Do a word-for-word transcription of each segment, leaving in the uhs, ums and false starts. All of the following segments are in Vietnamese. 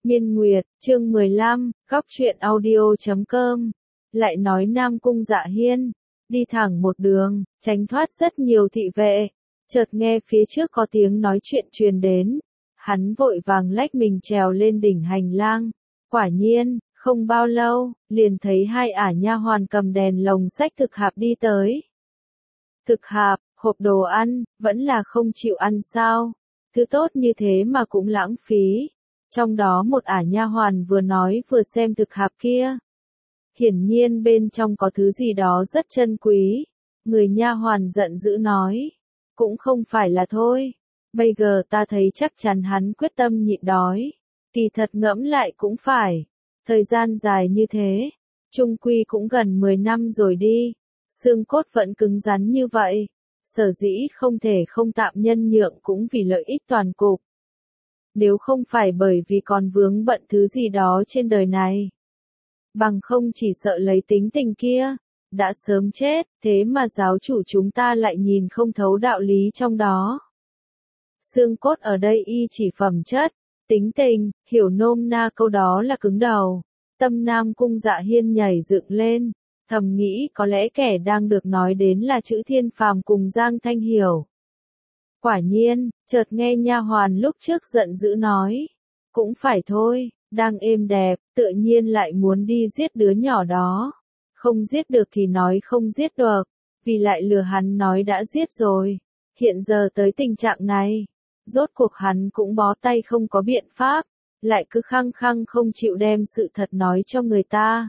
Miên Nguyệt, chương mười lăm, góc truyện audio chấm com. Lại nói Nam Cung Dạ Hiên, đi thẳng một đường, tránh thoát rất nhiều thị vệ, chợt nghe phía trước có tiếng nói chuyện truyền đến. Hắn vội vàng lách mình trèo lên đỉnh hành lang. Quả nhiên, không bao lâu, liền thấy hai ả nha hoàn cầm đèn lồng xách thực hạp đi tới. Thực hạp, hộp đồ ăn, vẫn là không chịu ăn sao? Thứ tốt như thế mà cũng lãng phí. Trong đó một ả nha hoàn vừa nói vừa xem thực hạp kia. Hiển nhiên bên trong có thứ gì đó rất chân quý. Người nha hoàn giận dữ nói. Cũng không phải là thôi. Bây giờ ta thấy chắc chắn hắn quyết tâm nhịn đói. Kỳ thật ngẫm lại cũng phải. Thời gian dài như thế. Chung quy cũng gần mười năm rồi đi. Xương cốt vẫn cứng rắn như vậy. Sở dĩ không thể không tạm nhân nhượng cũng vì lợi ích toàn cục. Nếu không phải bởi vì còn vướng bận thứ gì đó trên đời này. Bằng không chỉ sợ lấy tính tình kia. Đã sớm chết, thế mà giáo chủ chúng ta lại nhìn không thấu đạo lý trong đó. Xương cốt ở đây y chỉ phẩm chất, tính tình, hiểu nôm na câu đó là cứng đầu. Tâm Nam Cung Dạ Hiên nhảy dựng lên, thầm nghĩ có lẽ kẻ đang được nói đến là chữ Thiên Phàm cùng Giang Thanh Hiểu. Quả nhiên, chợt nghe nha hoàn lúc trước giận dữ nói, cũng phải thôi, đang êm đẹp, tự nhiên lại muốn đi giết đứa nhỏ đó. Không giết được thì nói không giết được, vì lại lừa hắn nói đã giết rồi. Hiện giờ tới tình trạng này, rốt cuộc hắn cũng bó tay không có biện pháp, lại cứ khăng khăng không chịu đem sự thật nói cho người ta.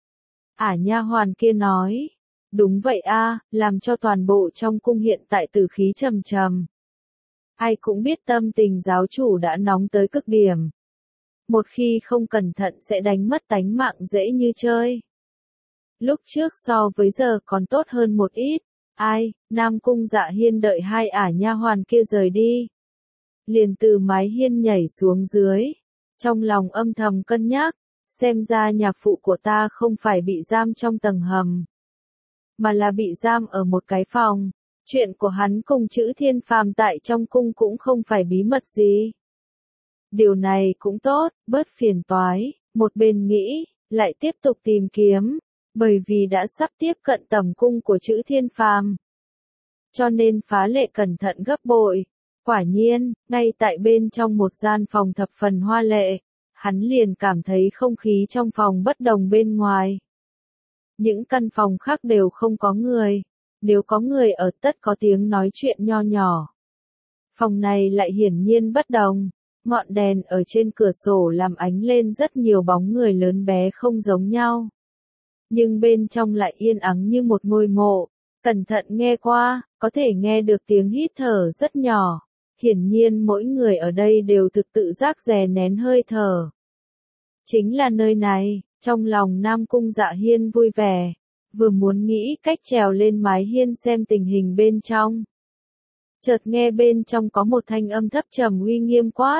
Ả nha hoàn kia nói, đúng vậy a, làm cho toàn bộ trong cung hiện tại tử khí trầm trầm. Ai cũng biết tâm tình giáo chủ đã nóng tới cực điểm. Một khi không cẩn thận sẽ đánh mất tánh mạng dễ như chơi. Lúc trước so với giờ còn tốt hơn một ít. Ai, Nam Cung Dạ Hiên đợi hai ả nha hoàn kia rời đi. Liền từ mái hiên nhảy xuống dưới. Trong lòng âm thầm cân nhắc, xem ra nhạc phụ của ta không phải bị giam trong tầng hầm. Mà là bị giam ở một cái phòng. Chuyện của hắn cùng chữ Thiên Phàm tại trong cung cũng không phải bí mật gì. Điều này cũng tốt, bớt phiền toái. Một bên nghĩ, lại tiếp tục tìm kiếm. Bởi vì đã sắp tiếp cận tầm cung của chữ Thiên Phàm. Cho nên phá lệ cẩn thận gấp bội. Quả nhiên, ngay tại bên trong một gian phòng thập phần hoa lệ, hắn liền cảm thấy không khí trong phòng bất đồng bên ngoài. Những căn phòng khác đều không có người. Nếu có người ở tất có tiếng nói chuyện nho nhỏ. Phòng này lại hiển nhiên bất đồng. Ngọn đèn ở trên cửa sổ làm ánh lên rất nhiều bóng người lớn bé không giống nhau. Nhưng bên trong lại yên ắng như một ngôi mộ. Cẩn thận nghe qua, có thể nghe được tiếng hít thở rất nhỏ. Hiển nhiên mỗi người ở đây đều thực tự giác dè nén hơi thở. Chính là nơi này, trong lòng Nam Cung Dạ Hiên vui vẻ. Vừa muốn nghĩ cách trèo lên mái hiên xem tình hình bên trong. Chợt nghe bên trong có một thanh âm thấp trầm uy nghiêm quát.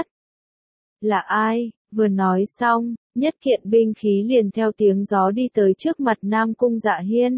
Là ai? Vừa nói xong, nhất kiện binh khí liền theo tiếng gió đi tới trước mặt Nam Cung Dạ Hiên.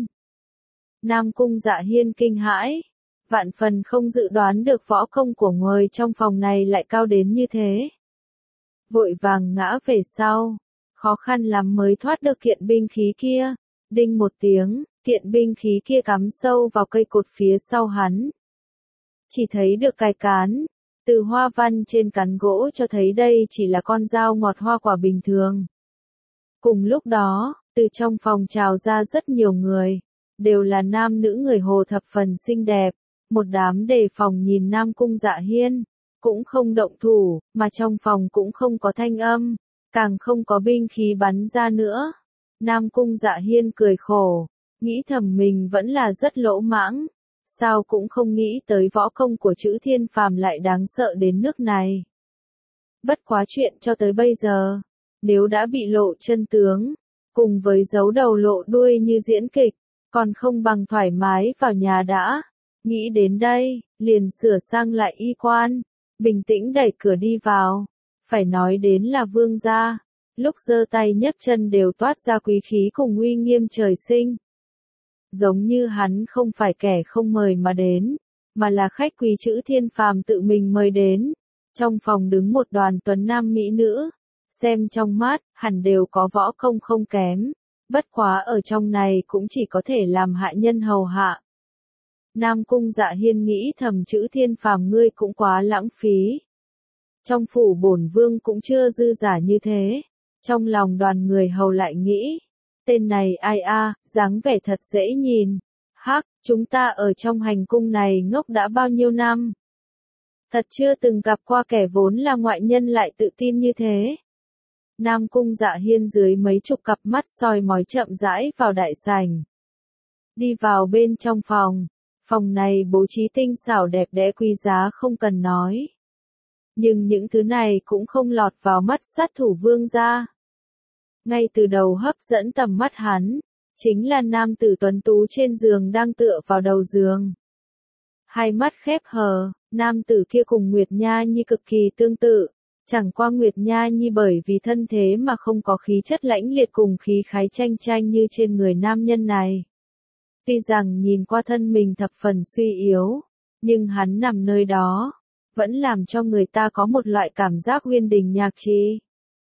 Nam Cung Dạ Hiên kinh hãi, vạn phần không dự đoán được võ công của người trong phòng này lại cao đến như thế. Vội vàng ngã về sau, khó khăn lắm mới thoát được kiện binh khí kia. Đinh một tiếng, kiện binh khí kia cắm sâu vào cây cột phía sau hắn. Chỉ thấy được cái cán. Từ hoa văn trên cán gỗ cho thấy đây chỉ là con dao ngọt hoa quả bình thường. Cùng lúc đó, từ trong phòng trào ra rất nhiều người, đều là nam nữ người Hồ thập phần xinh đẹp, một đám đề phòng nhìn Nam Cung Dạ Hiên, cũng không động thủ, mà trong phòng cũng không có thanh âm, càng không có binh khí bắn ra nữa. Nam Cung Dạ Hiên cười khổ, nghĩ thầm mình vẫn là rất lỗ mãng. Sao cũng không nghĩ tới võ công của chữ Thiên Phàm lại đáng sợ đến nước này. Bất quá chuyện cho tới bây giờ, nếu đã bị lộ chân tướng, cùng với giấu đầu lộ đuôi như diễn kịch, còn không bằng thoải mái vào nhà đã. Nghĩ đến đây, liền sửa sang lại y quan, bình tĩnh đẩy cửa đi vào. Phải nói đến là vương gia, lúc giơ tay nhấc chân đều toát ra quý khí cùng uy nghiêm trời sinh. Giống như hắn không phải kẻ không mời mà đến, mà là khách quý chữ Thiên Phàm tự mình mời đến. Trong phòng đứng một đoàn tuấn nam mỹ nữ, xem trong mắt, hẳn đều có võ công không kém, bất quá ở trong này cũng chỉ có thể làm hạ nhân hầu hạ. Nam Cung Dạ Hiên nghĩ thầm chữ Thiên Phàm ngươi cũng quá lãng phí. Trong phủ bổn vương cũng chưa dư giả như thế. Trong lòng đoàn người hầu lại nghĩ, tên này ai a, dáng vẻ thật dễ nhìn. Hắc, chúng ta ở trong hành cung này ngốc đã bao nhiêu năm. Thật chưa từng gặp qua kẻ vốn là ngoại nhân lại tự tin như thế. Nam Cung Dạ Hiên dưới mấy chục cặp mắt soi mói chậm rãi vào đại sảnh. Đi vào bên trong phòng. Phòng này bố trí tinh xảo đẹp đẽ quý giá không cần nói. Nhưng những thứ này cũng không lọt vào mắt sát thủ vương gia. Ngay từ đầu hấp dẫn tầm mắt hắn, chính là nam tử tuấn tú trên giường đang tựa vào đầu giường. Hai mắt khép hờ, nam tử kia cùng Nguyệt Nha Nhi cực kỳ tương tự. Chẳng qua Nguyệt Nha Nhi bởi vì thân thế mà không có khí chất lãnh liệt cùng khí khái tranh tranh như trên người nam nhân này. Tuy rằng nhìn qua thân mình thập phần suy yếu, nhưng hắn nằm nơi đó, vẫn làm cho người ta có một loại cảm giác uyên đình nhạc trì.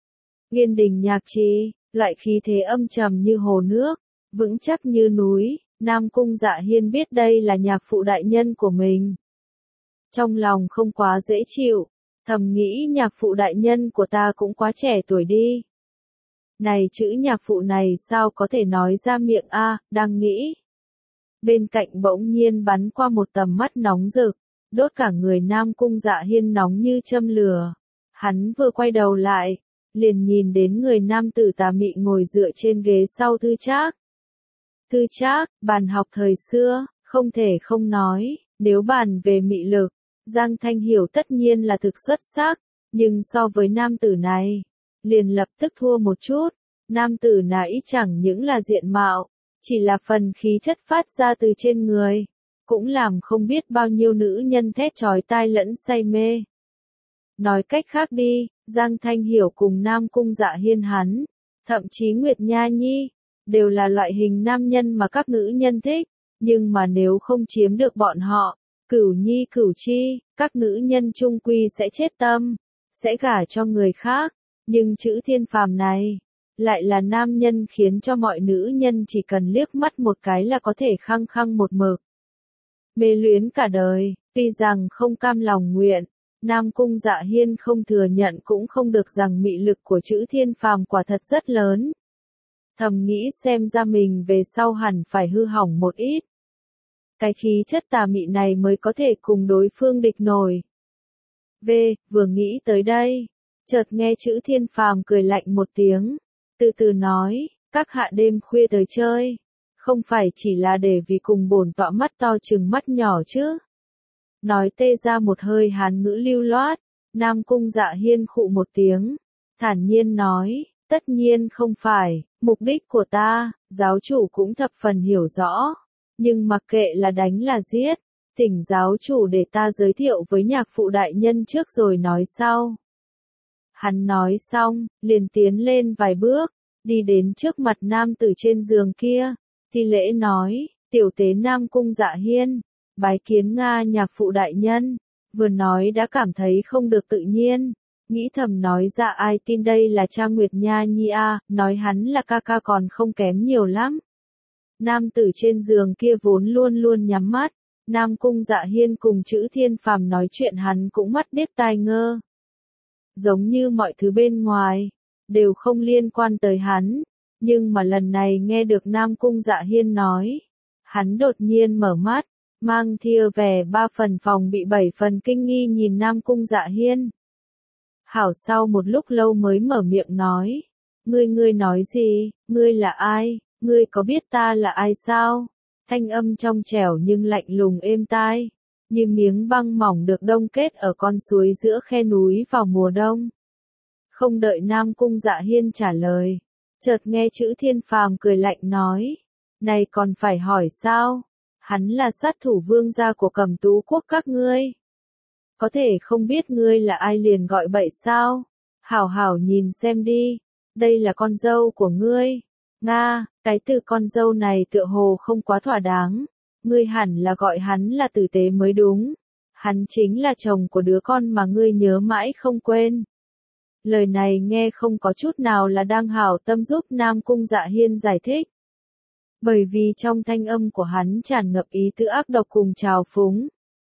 Uyên đình nhạc trì, loại khí thế âm trầm như hồ nước, vững chắc như núi, Nam Cung Dạ Hiên biết đây là nhạc phụ đại nhân của mình. Trong lòng không quá dễ chịu, thầm nghĩ nhạc phụ đại nhân của ta cũng quá trẻ tuổi đi. Này chữ nhạc phụ này sao có thể nói ra miệng a, đang nghĩ. Bên cạnh bỗng nhiên bắn qua một tầm mắt nóng rực, đốt cả người Nam Cung Dạ Hiên nóng như châm lửa. Hắn vừa quay đầu lại, liền nhìn đến người nam tử tà mị ngồi dựa trên ghế sau Thư Trác. Thư Trác, bàn học thời xưa, không thể không nói, nếu bàn về mị lực, Giang Thanh Hiểu tất nhiên là thực xuất sắc, nhưng so với nam tử này, liền lập tức thua một chút. Nam tử này chẳng những là diện mạo, chỉ là phần khí chất phát ra từ trên người, cũng làm không biết bao nhiêu nữ nhân thét chói tai lẫn say mê. Nói cách khác đi, Giang Thanh Hiểu cùng Nam Cung Dạ Hiên hắn, thậm chí Nguyệt Nha Nhi, đều là loại hình nam nhân mà các nữ nhân thích, nhưng mà nếu không chiếm được bọn họ, Cửu Nhi Cửu Chi, các nữ nhân chung quy sẽ chết tâm, sẽ gả cho người khác, nhưng chữ Thiên Phàm này, lại là nam nhân khiến cho mọi nữ nhân chỉ cần liếc mắt một cái là có thể khăng khăng một mực. Mê luyến cả đời, tuy rằng không cam lòng nguyện, Nam Cung Dạ Hiên không thừa nhận cũng không được rằng mị lực của chữ Thiên Phàm quả thật rất lớn. Thầm nghĩ xem ra mình về sau hẳn phải hư hỏng một ít. Cái khí chất tà mị này mới có thể cùng đối phương địch nổi. V, vừa nghĩ tới đây, chợt nghe chữ Thiên Phàm cười lạnh một tiếng, từ từ nói, các hạ đêm khuya tới chơi, không phải chỉ là để vì cùng bổn tọa mắt to chừng mắt nhỏ chứ. Nói tê ra một hơi hán ngữ lưu loát, Nam Cung Dạ Hiên khụ một tiếng, thản nhiên nói, tất nhiên không phải, mục đích của ta, giáo chủ cũng thập phần hiểu rõ, nhưng mặc kệ là đánh là giết, thỉnh giáo chủ để ta giới thiệu với nhạc phụ đại nhân trước rồi nói sau. Hắn nói xong, liền tiến lên vài bước, đi đến trước mặt nam tử trên giường kia, thi lễ nói, tiểu tế Nam Cung Dạ Hiên, bái kiến Nga nhạc phụ đại nhân, vừa nói đã cảm thấy không được tự nhiên, nghĩ thầm nói ra ai tin đây là cha Nguyệt Nha Nhi a, nói hắn là ca ca còn không kém nhiều lắm. Nam tử trên giường kia vốn luôn luôn nhắm mắt, Nam Cung Dạ Hiên cùng chữ Thiên Phàm nói chuyện hắn cũng mắt điếc tai ngơ. Giống như mọi thứ bên ngoài, đều không liên quan tới hắn, nhưng mà lần này nghe được Nam Cung Dạ Hiên nói, hắn đột nhiên mở mắt, mang theo vẻ ba phần phòng bị bảy phần kinh nghi nhìn Nam Cung Dạ Hiên. Hảo sau một lúc lâu mới mở miệng nói, ngươi ngươi nói gì, ngươi là ai, ngươi có biết ta là ai sao? Thanh âm trong trẻo nhưng lạnh lùng êm tai, như miếng băng mỏng được đông kết ở con suối giữa khe núi vào mùa đông. Không đợi Nam Cung Dạ Hiên trả lời, chợt nghe chữ Thiên Phàm cười lạnh nói, này còn phải hỏi sao? Hắn là sát thủ vương gia của Cẩm Tú quốc các ngươi. Có thể không biết ngươi là ai liền gọi bậy sao? Hảo hảo nhìn xem đi, đây là con dâu của ngươi. Nga, cái từ con dâu này tựa hồ không quá thỏa đáng, ngươi hẳn là gọi hắn là tử tế mới đúng. Hắn chính là chồng của đứa con mà ngươi nhớ mãi không quên. Lời này nghe không có chút nào là đang hảo tâm giúp Nam Cung Dạ Hiên giải thích. Bởi vì trong thanh âm của hắn tràn ngập ý tứ ác độc cùng trào phúng.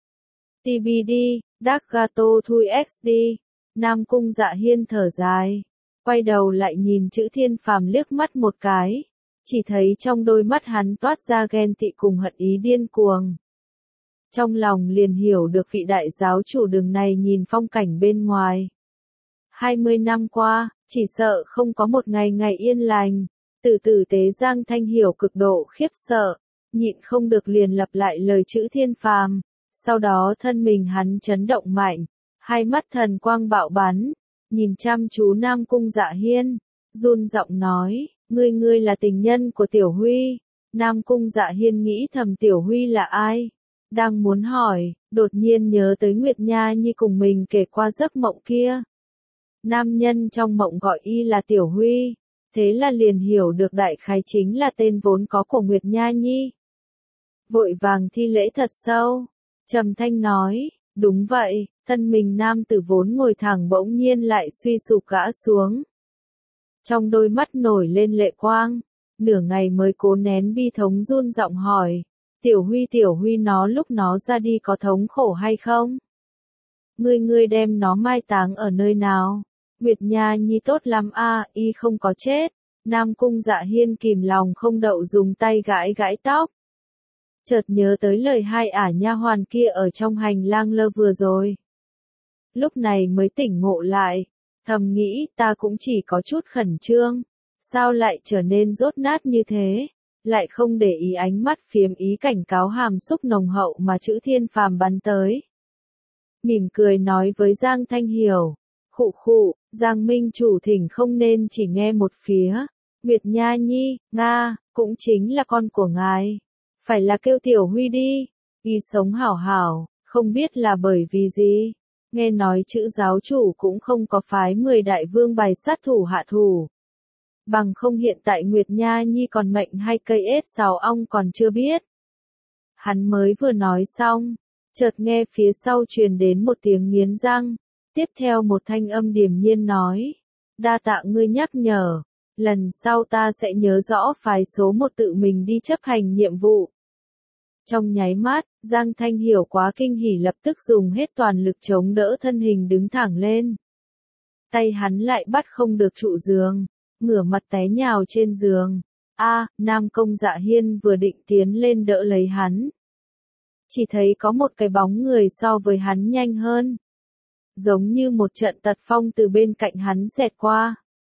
tê bê đê, Dark Gato Thui ích đê, Nam Cung Dạ Hiên thở dài, quay đầu lại nhìn chữ Thiên Phàm liếc mắt một cái, chỉ thấy trong đôi mắt hắn toát ra ghen tị cùng hận ý điên cuồng. Trong lòng liền hiểu được vị đại giáo chủ đường này nhìn phong cảnh bên ngoài. hai mươi năm qua, chỉ sợ không có một ngày ngày yên lành. Từ từ tế Giang Thanh hiểu cực độ khiếp sợ, nhịn không được liền lặp lại lời chữ Thiên Phàm, sau đó thân mình hắn chấn động mạnh, hai mắt thần quang bạo bắn, nhìn chăm chú Nam Cung Dạ Hiên, run giọng nói, ngươi ngươi là tình nhân của Tiểu Huy. Nam Cung Dạ Hiên nghĩ thầm Tiểu Huy là ai? Đang muốn hỏi, đột nhiên nhớ tới Nguyệt Nha Nhi cùng mình kể qua giấc mộng kia. Nam nhân trong mộng gọi y là Tiểu Huy. Thế là liền hiểu được đại khái chính là tên vốn có của Nguyệt Nha Nhi. Vội vàng thi lễ thật sâu, trầm thanh nói, đúng vậy, thân mình nam tử vốn ngồi thẳng bỗng nhiên lại suy sụp gã xuống. Trong đôi mắt nổi lên lệ quang, nửa ngày mới cố nén bi thống run giọng hỏi, Tiểu Huy Tiểu Huy nó lúc nó ra đi có thống khổ hay không? Ngươi ngươi đem nó mai táng ở nơi nào? Nguyệt Nha Nhi tốt lắm a, y không có chết. Nam Cung Dạ Hiên kìm lòng không đậu dùng tay gãi gãi tóc. Chợt nhớ tới lời hai ả nha hoàn kia ở trong hành lang lơ vừa rồi. Lúc này mới tỉnh ngộ lại, thầm nghĩ ta cũng chỉ có chút khẩn trương, sao lại trở nên rốt nát như thế, lại không để ý ánh mắt phiếm ý cảnh cáo hàm xúc nồng hậu mà chữ Thiên Phàm bắn tới. Mỉm cười nói với Giang Thanh Hiểu. Khụ khụ, Giang Minh chủ thỉnh không nên chỉ nghe một phía. Nguyệt Nha Nhi, Nga, cũng chính là con của ngài. Phải là kêu Tiểu Huy đi. Y sống hảo hảo, không biết là bởi vì gì. Nghe nói chữ giáo chủ cũng không có phái mười đại vương bày sát thủ hạ thủ. Bằng không hiện tại Nguyệt Nha Nhi còn mệnh hay cây ết sào ong còn chưa biết. Hắn mới vừa nói xong, chợt nghe phía sau truyền đến một tiếng nghiến răng. Tiếp theo một thanh âm điềm nhiên nói, đa tạ ngươi nhắc nhở, lần sau ta sẽ nhớ rõ phái số một tự mình đi chấp hành nhiệm vụ. Trong nháy mắt, Giang Thanh Hiểu quá kinh hỉ lập tức dùng hết toàn lực chống đỡ thân hình đứng thẳng lên. Tay hắn lại bắt không được trụ giường, ngửa mặt té nhào trên giường. A, Nam Cung Dạ Hiên vừa định tiến lên đỡ lấy hắn. Chỉ thấy có một cái bóng người so với hắn nhanh hơn. Giống như một trận tật phong từ bên cạnh hắn xẹt qua.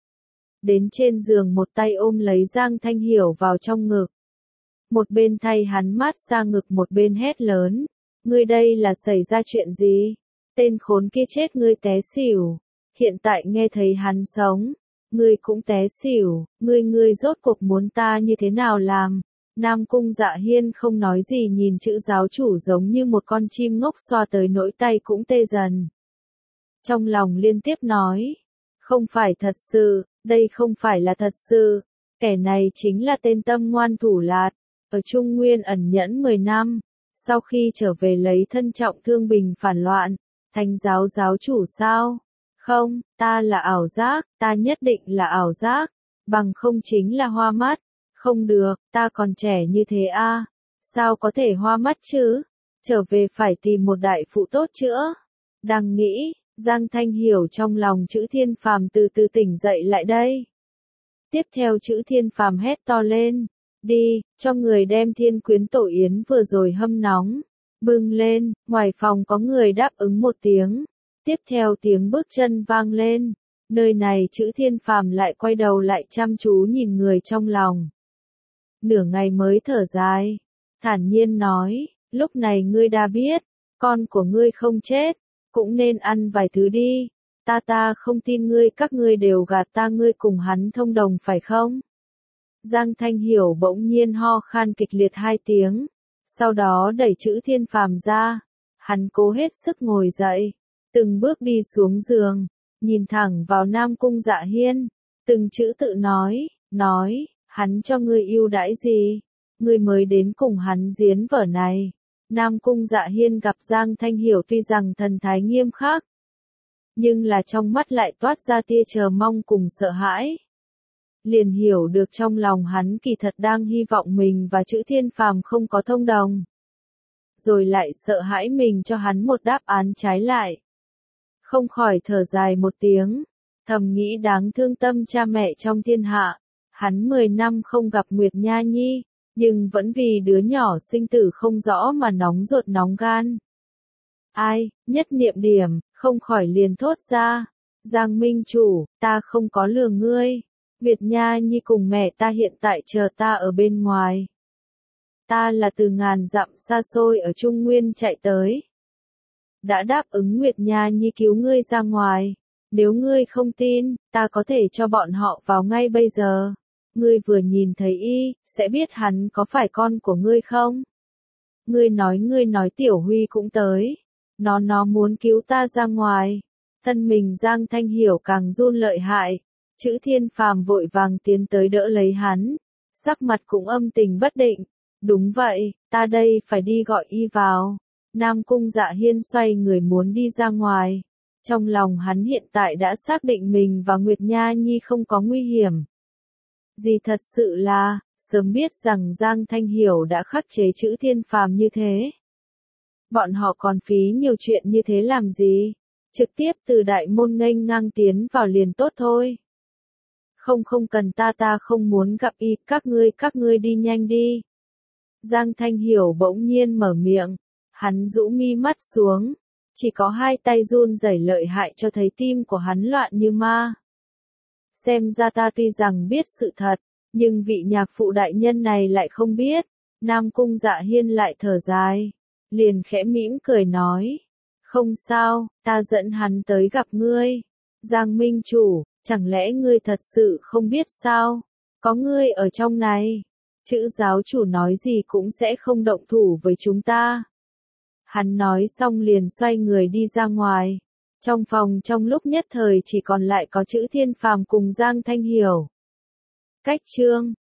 Đến trên giường một tay ôm lấy Giang Thanh Hiểu vào trong ngực. Một bên thay hắn mát xa ngực một bên hét lớn. Ngươi đây là xảy ra chuyện gì? Tên khốn kia chết ngươi té xỉu. Hiện tại nghe thấy hắn sống. Ngươi cũng té xỉu. Ngươi ngươi rốt cuộc muốn ta như thế nào làm? Nam Cung Dạ Hiên không nói gì nhìn chữ giáo chủ giống như một con chim ngốc xoa tới nỗi tay cũng tê dần. Trong lòng liên tiếp nói, không phải thật sự, đây không phải là thật sự, kẻ này chính là tên tâm ngoan thủ lạt, ở Trung Nguyên ẩn nhẫn mười năm, sau khi trở về lấy thân trọng thương bình phản loạn, thành giáo giáo chủ sao? Không, ta là ảo giác, ta nhất định là ảo giác, bằng không chính là hoa mắt, không được, ta còn trẻ như thế a, sao có thể hoa mắt chứ? Trở về phải tìm một đại phụ tốt chữa. Đang nghĩ, Giang Thanh Hiểu trong lòng chữ Thiên Phàm từ từ tỉnh dậy lại đây. Tiếp theo chữ Thiên Phàm hét to lên, đi, cho người đem Thiên Quyến Tổ Yến vừa rồi hâm nóng, bưng lên, ngoài phòng có người đáp ứng một tiếng. Tiếp theo tiếng bước chân vang lên, nơi này chữ Thiên Phàm lại quay đầu lại chăm chú nhìn người trong lòng. Nửa ngày mới thở dài, thản nhiên nói, lúc này ngươi đã biết, con của ngươi không chết. Cũng nên ăn vài thứ đi, ta ta không tin ngươi các ngươi đều gạt ta ngươi cùng hắn thông đồng phải không? Giang Thanh Hiểu bỗng nhiên ho khan kịch liệt hai tiếng, sau đó đẩy chữ Thiên Phàm ra, hắn cố hết sức ngồi dậy, từng bước đi xuống giường, nhìn thẳng vào Nam Cung Dạ Hiên, từng chữ tự nói, nói, hắn cho ngươi ưu đãi gì, ngươi mới đến cùng hắn diễn vở này. Nam Cung Dạ Hiên gặp Giang Thanh Hiểu tuy rằng thần thái nghiêm khắc, nhưng là trong mắt lại toát ra tia chờ mong cùng sợ hãi. Liền hiểu được trong lòng hắn kỳ thật đang hy vọng mình và Chữ Thiên Phàm không có thông đồng. Rồi lại sợ hãi mình cho hắn một đáp án trái lại. Không khỏi thở dài một tiếng, thầm nghĩ đáng thương tâm cha mẹ trong thiên hạ. Hắn mười năm không gặp Nguyệt Nha Nhi, nhưng vẫn vì đứa nhỏ sinh tử không rõ mà nóng ruột nóng gan. Ai, nhất niệm điểm, không khỏi liền thốt ra. Giang Minh Chủ, ta không có lừa ngươi. Nguyệt Nha Nhi cùng mẹ ta hiện tại chờ ta ở bên ngoài. Ta là từ ngàn dặm xa xôi ở Trung Nguyên chạy tới. Đã đáp ứng Nguyệt Nha Nhi cứu ngươi ra ngoài. Nếu ngươi không tin, ta có thể cho bọn họ vào ngay bây giờ. Ngươi vừa nhìn thấy y, sẽ biết hắn có phải con của ngươi không? Ngươi nói ngươi nói Tiểu Huy cũng tới. Nó nó muốn cứu ta ra ngoài. Thân mình Giang Thanh Hiểu càng run lợi hại. Chữ Thiên Phàm vội vàng tiến tới đỡ lấy hắn. Sắc mặt cũng âm tình bất định. Đúng vậy, ta đây phải đi gọi y vào. Nam Cung Dạ Hiên xoay người muốn đi ra ngoài. Trong lòng hắn hiện tại đã xác định mình và Nguyệt Nha Nhi không có nguy hiểm. Gì thật sự là, sớm biết rằng Giang Thanh Hiểu đã khắc chế Chữ Thiên Phàm như thế. Bọn họ còn phí nhiều chuyện như thế làm gì? Trực tiếp từ đại môn nghênh ngang tiến vào liền tốt thôi. Không không cần ta ta không muốn gặp y, các ngươi các ngươi đi nhanh đi. Giang Thanh Hiểu bỗng nhiên mở miệng, hắn rũ mi mắt xuống, chỉ có hai tay run rẩy lợi hại cho thấy tim của hắn loạn như ma. Xem ra ta tuy rằng biết sự thật, nhưng vị nhạc phụ đại nhân này lại không biết. Nam Cung Dạ Hiên lại thở dài, liền khẽ mỉm cười nói, không sao, ta dẫn hắn tới gặp ngươi. Giang Minh Chủ, chẳng lẽ ngươi thật sự không biết sao? Có ngươi ở trong này, Chữ giáo chủ nói gì cũng sẽ không động thủ với chúng ta. Hắn nói xong liền xoay người đi ra ngoài. Trong phòng trong lúc nhất thời chỉ còn lại có Chữ Thiên Phàm cùng Giang Thanh Hiểu. Cách chương